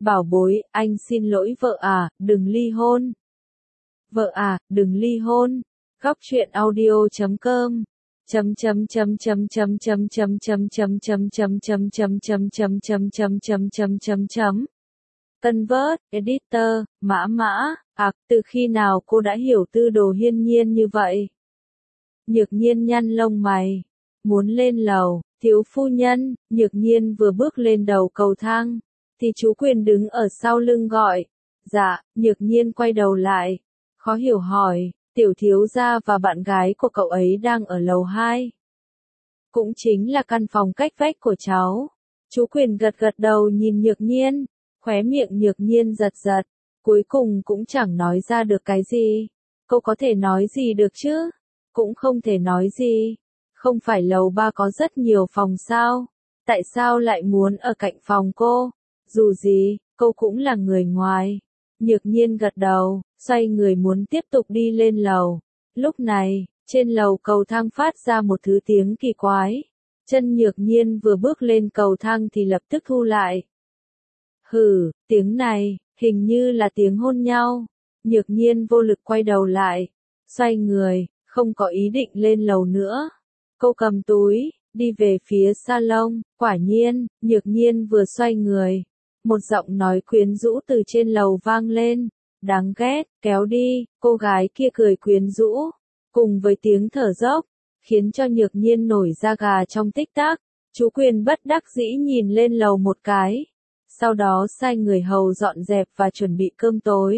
Bảo bối, anh xin lỗi vợ à, đừng ly hôn. Vợ à, đừng ly hôn. Góc truyện audio.com Convert, editor, mã, từ khi nào cô đã hiểu Tư Đồ Hiên Nhiên như vậy? Nhược Nhiên nhăn lông mày, muốn lên lầu, thiếu phu nhân. Nhược Nhiên vừa bước lên đầu cầu thang, thì chú Quyền đứng ở sau lưng gọi. Dạ. Nhược Nhiên quay đầu lại, khó hiểu hỏi, tiểu thiếu gia và bạn gái của cậu ấy đang ở lầu 2. Cũng chính là căn phòng cách vách của cháu. Chú Quyền gật gật đầu nhìn Nhược Nhiên, khóe miệng Nhược Nhiên giật giật, cuối cùng cũng chẳng nói ra được cái gì. Cô có thể nói gì được chứ? Cũng không thể nói gì. Không phải lầu 3 có rất nhiều phòng sao? Tại sao lại muốn ở cạnh phòng cô? Dù gì, cô cũng là người ngoài. Nhược Nhiên gật đầu, xoay người muốn tiếp tục đi lên lầu. Lúc này, trên lầu cầu thang phát ra một thứ tiếng kỳ quái. Chân Nhược Nhiên vừa bước lên cầu thang thì lập tức thu lại. Hừ, tiếng này, hình như là tiếng hôn nhau. Nhược Nhiên vô lực quay đầu lại, xoay người, không có ý định lên lầu nữa. Cô cầm túi, đi về phía salon. Quả nhiên, Nhược Nhiên vừa xoay người, một giọng nói quyến rũ từ trên lầu vang lên. Đáng ghét, kéo đi. Cô gái kia cười quyến rũ, cùng với tiếng thở dốc, khiến cho Nhược Nhiên nổi da gà trong tích tắc. Chú Quyền bất đắc dĩ nhìn lên lầu một cái, sau đó sai người hầu dọn dẹp và chuẩn bị cơm tối.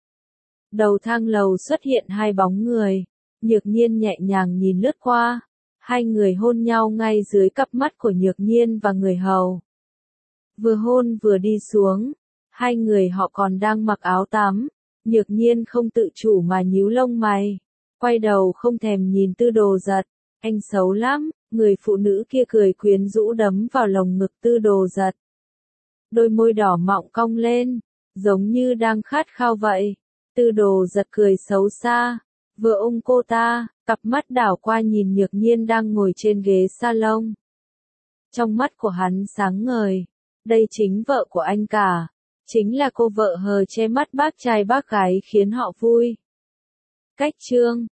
Đầu thang lầu xuất hiện hai bóng người. Nhược Nhiên nhẹ nhàng nhìn lướt qua, hai người hôn nhau ngay dưới cặp mắt của Nhược Nhiên và người hầu. Vừa hôn vừa đi xuống, hai người họ còn đang mặc áo tắm. Nhược Nhiên không tự chủ mà nhíu lông mày, quay đầu không thèm nhìn Tư Đồ Giật. Anh xấu lắm. Người phụ nữ kia cười quyến rũ đấm vào lồng ngực Tư Đồ Giật. Đôi môi đỏ mọng cong lên, giống như đang khát khao vậy. Tư Đồ Giật cười xấu xa, vừa ôm cô ta, cặp mắt đảo qua nhìn Nhược Nhiên đang ngồi trên ghế salon. Trong mắt của hắn sáng ngời, đây chính vợ của anh cả, chính là cô vợ hờ che mắt bác trai bác gái khiến họ vui. Cách chương